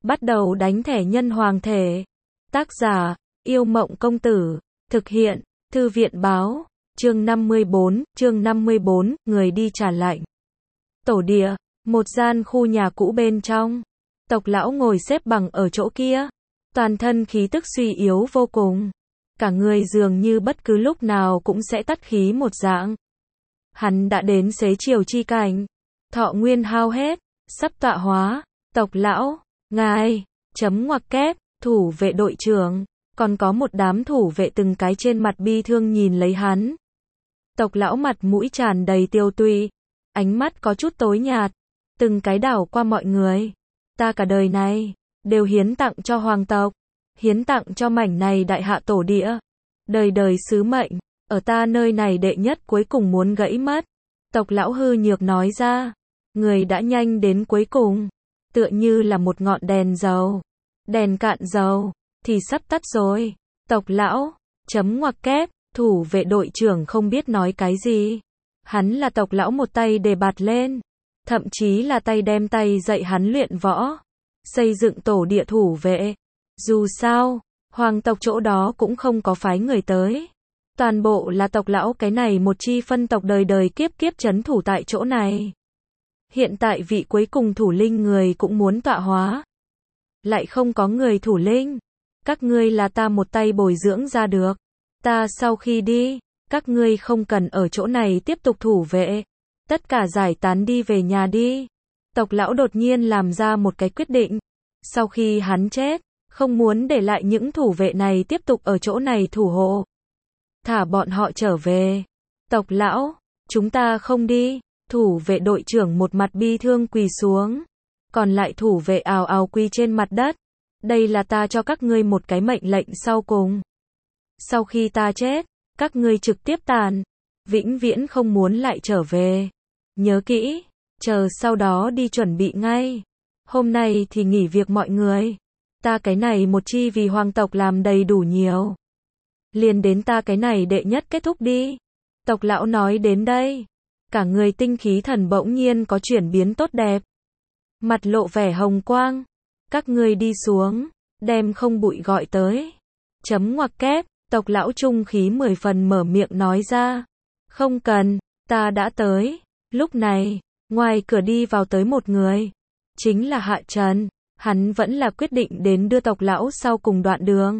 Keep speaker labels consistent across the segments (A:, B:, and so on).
A: Bắt đầu đánh thẻ nhân hoàng thể. Tác giả, Yêu Mộng Công Tử. Thực hiện, Thư viện báo. Chương 54, người đi trả lệnh. Tổ địa, một gian khu nhà cũ bên trong. Tộc lão ngồi xếp bằng ở chỗ kia. Toàn thân khí tức suy yếu vô cùng. Cả người dường như bất cứ lúc nào cũng sẽ tắt khí một dạng. Hắn đã đến xế chiều chi cảnh. Thọ nguyên hao hết, sắp tọa hóa. Tộc lão, ngài, chấm ngoặc kép, thủ vệ đội trưởng. Còn có một đám thủ vệ từng cái trên mặt bi thương nhìn lấy hắn. Tộc lão mặt mũi tràn đầy tiêu tụy, ánh mắt có chút tối nhạt, từng cái đảo qua mọi người. Ta cả đời này, đều hiến tặng cho hoàng tộc, hiến tặng cho mảnh này đại hạ tổ địa. Đời đời sứ mệnh, ở ta nơi này đệ nhất cuối cùng muốn gãy mất. Tộc lão hư nhược nói ra, người đã nhanh đến cuối cùng, tựa như là một ngọn đèn dầu. Đèn cạn dầu, thì sắp tắt rồi. Tộc lão, chấm ngoặc kép, thủ vệ đội trưởng không biết nói cái gì. Hắn là tộc lão một tay đề bạt lên. Thậm chí là tay đem tay dạy hắn luyện võ. Xây dựng tổ địa thủ vệ. Dù sao, hoàng tộc chỗ đó cũng không có phái người tới. Toàn bộ là tộc lão cái này một chi phân tộc đời đời kiếp kiếp trấn thủ tại chỗ này. Hiện tại vị cuối cùng thủ linh người cũng muốn tọa hóa. Lại không có người thủ linh. Các ngươi là ta một tay bồi dưỡng ra được. Ta sau khi đi, các ngươi không cần ở chỗ này tiếp tục thủ vệ. Tất cả giải tán đi về nhà đi. Tộc lão đột nhiên làm ra một cái quyết định. Sau khi hắn chết, không muốn để lại những thủ vệ này tiếp tục ở chỗ này thủ hộ. Thả bọn họ trở về. Tộc lão, chúng ta không đi. Thủ vệ đội trưởng một mặt bi thương quỳ xuống. Còn lại thủ vệ ào ào quỳ trên mặt đất. Đây là ta cho các ngươi một cái mệnh lệnh sau cùng. Sau khi ta chết, các ngươi trực tiếp tàn. Vĩnh viễn không muốn lại trở về. Nhớ kỹ, chờ sau đó đi chuẩn bị ngay. Hôm nay thì nghỉ việc mọi người. Ta cái này một chi vì hoàng tộc làm đầy đủ nhiều. Liền đến ta cái này đệ nhất kết thúc đi. Tộc lão nói đến đây. Cả người tinh khí thần bỗng nhiên có chuyển biến tốt đẹp. Mặt lộ vẻ hồng quang. Các ngươi đi xuống, đem không bụi gọi tới. Chấm ngoặc kép, tộc lão trung khí 10 phần mở miệng nói ra. Không cần, ta đã tới. Lúc này, ngoài cửa đi vào tới một người. Chính là Hạ Trần. Hắn vẫn là quyết định đến đưa tộc lão sau cùng đoạn đường.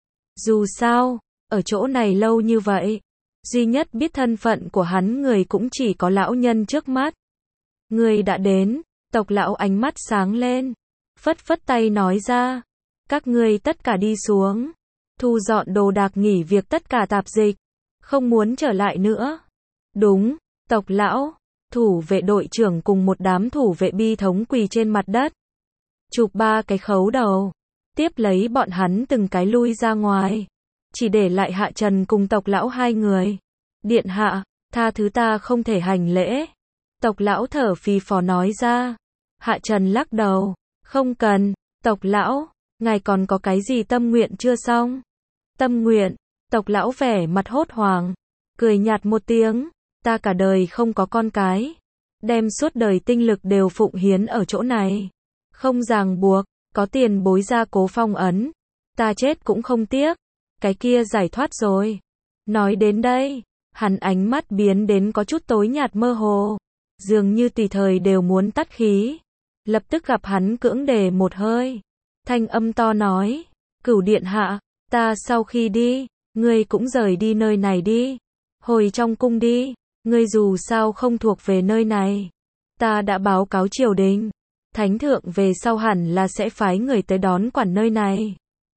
A: Dù sao, ở chỗ này lâu như vậy, duy nhất biết thân phận của hắn người cũng chỉ có lão nhân trước mắt. Người đã đến, tộc lão ánh mắt sáng lên. Phất phất tay nói ra. Các ngươi tất cả đi xuống. Thu dọn đồ đạc nghỉ việc tất cả tạp dịch. Không muốn trở lại nữa. Đúng, tộc lão. Thủ vệ đội trưởng cùng một đám thủ vệ bi thống quỳ trên mặt đất. Chụp 3 cái khấu đầu. Tiếp lấy bọn hắn từng cái lui ra ngoài. Chỉ để lại Hạ Trần cùng tộc lão 2 người. Điện hạ, tha thứ ta không thể hành lễ. Tộc lão thở phì phò nói ra. Hạ Trần lắc đầu. Không cần, tộc lão, ngài còn có cái gì tâm nguyện chưa xong? Tâm nguyện, tộc lão vẻ mặt hốt hoảng, cười nhạt một tiếng, ta cả đời không có con cái, đem suốt đời tinh lực đều phụng hiến ở chỗ này. Không ràng buộc, có tiền bối gia cố phong ấn, ta chết cũng không tiếc, cái kia giải thoát rồi. Nói đến đây, hắn ánh mắt biến đến có chút tối nhạt mơ hồ, dường như tùy thời đều muốn tắt khí. Lập tức gặp hắn cưỡng đề một hơi. Thanh âm to nói. Cửu điện hạ, ta sau khi đi, ngươi cũng rời đi nơi này đi. Hồi trong cung đi, ngươi dù sao không thuộc về nơi này. Ta đã báo cáo triều đình. Thánh thượng về sau hẳn là sẽ phái người tới đón quản nơi này.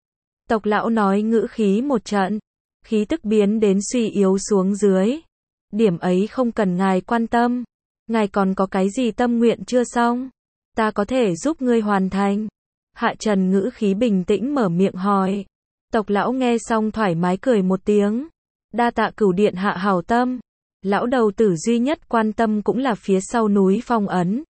A: Tộc lão nói ngữ khí một trận. Khí tức biến đến suy yếu xuống dưới. Điểm ấy không cần ngài quan tâm. Ngài còn có cái gì tâm nguyện chưa xong? Ta có thể giúp ngươi hoàn thành. Hạ Trần ngữ khí bình tĩnh mở miệng hỏi. Tộc lão nghe xong thoải mái cười một tiếng. Đa tạ cửu điện hạ hảo tâm. Lão đầu tử duy nhất quan tâm cũng là phía sau núi phong ấn.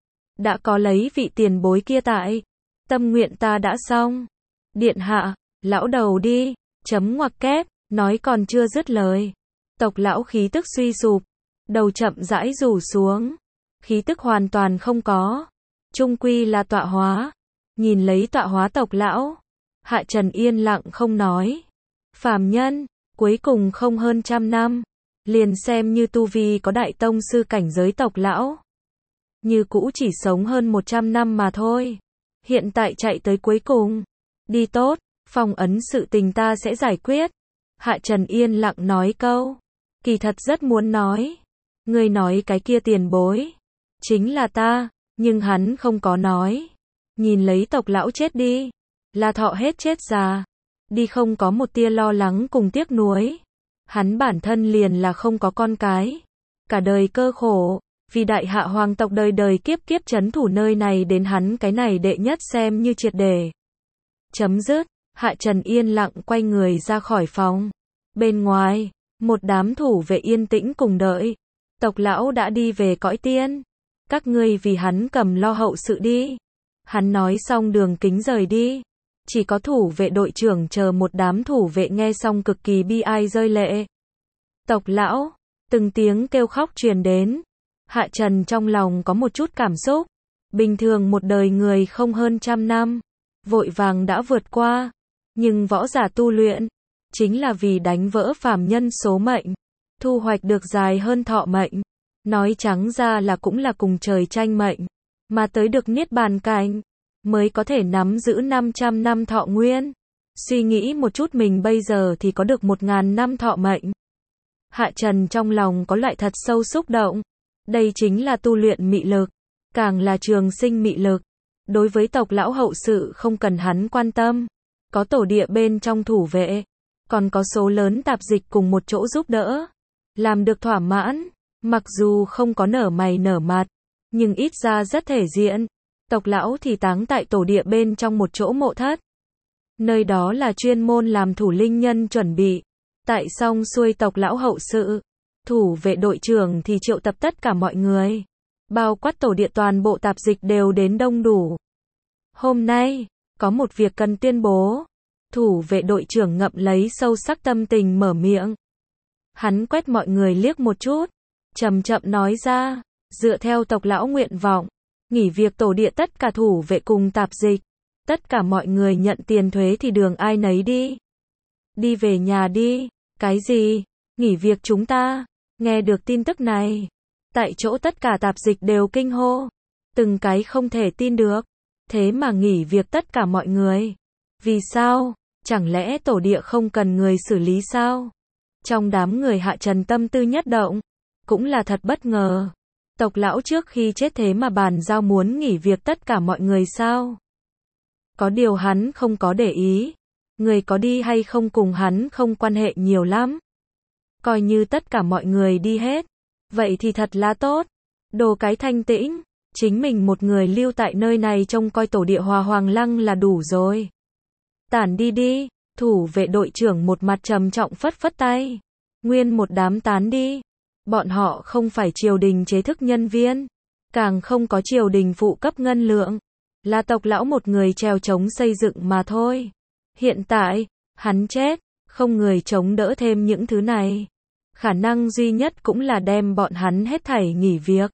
A: Đã có lấy vị tiền bối kia tại. Tâm nguyện ta đã xong. Điện hạ, lão đầu đi. Chấm ngoặc kép, nói còn chưa dứt lời. Tộc lão khí tức suy sụp. Đầu chậm rãi rủ xuống. Khí tức hoàn toàn không có. Trung quy là tọa hóa. Nhìn lấy tọa hóa tộc lão, Hạ Trần yên lặng không nói. Phàm nhân, cuối cùng không hơn 100 năm, liền xem như tu vi có đại tông sư cảnh giới tộc lão, như cũ chỉ sống hơn 100 năm mà thôi. Hiện tại chạy tới cuối cùng. Đi tốt, phong ấn sự tình ta sẽ giải quyết. Hạ Trần yên lặng nói câu. Kỳ thật rất muốn nói. Ngươi nói cái kia tiền bối. Chính là ta, nhưng hắn không có nói. Nhìn lấy tộc lão chết đi. Là thọ hết chết già. Đi không có một tia lo lắng cùng tiếc nuối. Hắn bản thân liền là không có con cái. Cả đời cơ khổ. Vì đại hạ hoàng tộc đời đời kiếp kiếp trấn thủ nơi này đến hắn cái này đệ nhất xem như triệt để. Chấm dứt, Hạ Trần yên lặng quay người ra khỏi phòng. Bên ngoài, một đám thủ vệ yên tĩnh cùng đợi. Tộc lão đã đi về cõi tiên. Các ngươi vì hắn cầm lo hậu sự đi. Hắn nói xong đường kính rời đi. Chỉ có thủ vệ đội trưởng chờ một đám thủ vệ nghe xong cực kỳ bi ai rơi lệ. Tộc lão, từng tiếng kêu khóc truyền đến. Hạ Trần trong lòng có một chút cảm xúc. Bình thường một đời người không hơn 100 năm, vội vàng đã vượt qua. Nhưng võ giả tu luyện, chính là vì đánh vỡ phàm nhân số mệnh, thu hoạch được dài hơn thọ mệnh. Nói trắng ra là cũng là cùng trời tranh mệnh, mà tới được niết bàn cảnh, mới có thể nắm giữ 500 năm thọ nguyên. Suy nghĩ một chút mình bây giờ thì có được 1000 năm thọ mệnh. Hạ Trần trong lòng có loại thật sâu xúc động. Đây chính là tu luyện mị lực, càng là trường sinh mị lực. Đối với tộc lão hậu sự không cần hắn quan tâm. Có tổ địa bên trong thủ vệ, còn có số lớn tạp dịch cùng một chỗ giúp đỡ. Làm được thỏa mãn, mặc dù không có nở mày nở mặt, nhưng ít ra rất thể diện. Tộc lão thì táng tại tổ địa bên trong một chỗ mộ thất. Nơi đó là chuyên môn làm thủ linh nhân chuẩn bị. Tại xong xuôi tộc lão hậu sự, thủ vệ đội trưởng thì triệu tập tất cả mọi người. Bao quát tổ địa toàn bộ tạp dịch đều đến đông đủ. Hôm nay, có một việc cần tuyên bố. Thủ vệ đội trưởng ngậm lấy sâu sắc tâm tình mở miệng. Hắn quét mọi người liếc một chút, chậm chậm nói ra, dựa theo tộc lão nguyện vọng, nghỉ việc tổ địa tất cả thủ vệ cùng tạp dịch, tất cả mọi người nhận tiền thuế thì đường ai nấy đi. Đi về nhà đi. Cái gì? Nghỉ việc chúng ta? Nghe được tin tức này, tại chỗ tất cả tạp dịch đều kinh hô, từng cái không thể tin được. Thế mà nghỉ việc tất cả mọi người. Vì sao? Chẳng lẽ tổ địa không cần người xử lý sao? Trong đám người Hạ Trần tâm tư nhất động, cũng là thật bất ngờ. Tộc lão trước khi chết thế mà bàn giao muốn nghỉ việc tất cả mọi người sao? Có điều hắn không có để ý. Người có đi hay không cùng hắn không quan hệ nhiều lắm. Coi như tất cả mọi người đi hết. Vậy thì thật là tốt. Đồ cái thanh tĩnh. Chính mình một người lưu tại nơi này trông coi tổ địa Hòa Hoàng Lăng là đủ rồi. Tản đi đi. Thủ vệ đội trưởng một mặt trầm trọng phất phất tay. Nguyên một đám tán đi. Bọn họ không phải triều đình chế thức nhân viên. Càng không có triều đình phụ cấp ngân lượng. Là tộc lão một người trèo trống xây dựng mà thôi. Hiện tại, hắn chết, không người chống đỡ thêm những thứ này. Khả năng duy nhất cũng là đem bọn hắn hết thảy nghỉ việc.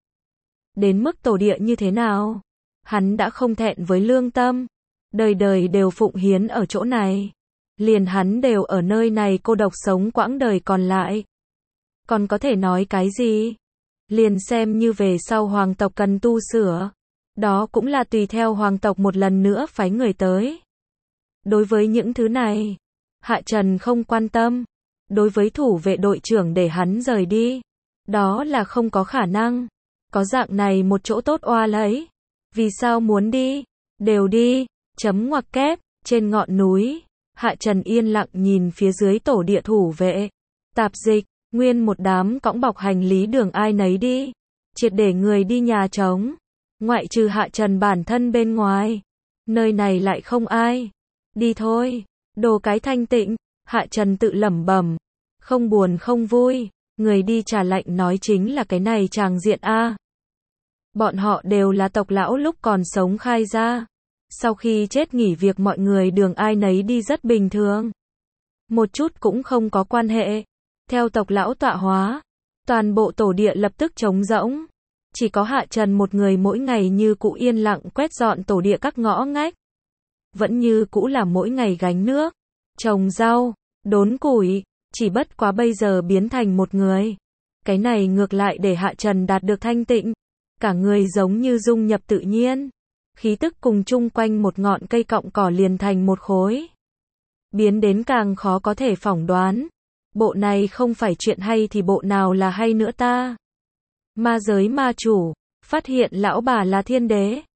A: Đến mức tổ địa như thế nào? Hắn đã không thẹn với lương tâm. Đời đời đều phụng hiến ở chỗ này. Liền hắn đều ở nơi này cô độc sống quãng đời còn lại. Còn có thể nói cái gì? Liền xem như về sau hoàng tộc cần tu sửa. Đó cũng là tùy theo hoàng tộc một lần nữa phái người tới. Đối với những thứ này, Hạ Trần không quan tâm. Đối với thủ vệ đội trưởng để hắn rời đi, đó là không có khả năng. Có dạng này một chỗ tốt oa lấy. Vì sao muốn đi? Đều đi. Chấm ngoặc kép. Trên ngọn núi, Hạ Trần yên lặng nhìn phía dưới tổ địa thủ vệ. Tạp dịch, nguyên một đám cõng bọc hành lý đường ai nấy đi. Triệt để người đi nhà trống. Ngoại trừ Hạ Trần bản thân bên ngoài. Nơi này lại không ai. Đi thôi. Đồ cái thanh tịnh. Hạ Trần tự lẩm bẩm. Không buồn không vui. Người đi trả lạnh nói chính là cái này tràng diện a. Bọn họ đều là tộc lão lúc còn sống khai ra. Sau khi chết nghỉ việc mọi người đường ai nấy đi rất bình thường. Một chút cũng không có quan hệ. Theo tộc lão tọa hóa, toàn bộ tổ địa lập tức trống rỗng. Chỉ có Hạ Trần một người mỗi ngày như cũ yên lặng quét dọn tổ địa các ngõ ngách. vẫn như cũ là mỗi ngày gánh nước, trồng rau, đốn củi, chỉ bất quá bây giờ biến thành một người. Cái này ngược lại để Hạ Trần đạt được thanh tịnh, cả người giống như dung nhập tự nhiên. Khí tức cùng chung quanh một ngọn cây cọng cỏ liền thành một khối. Biến đến càng khó có thể phỏng đoán. Bộ này không phải chuyện hay thì bộ nào là hay nữa ta? Ma giới ma chủ, phát hiện lão bà là thiên đế.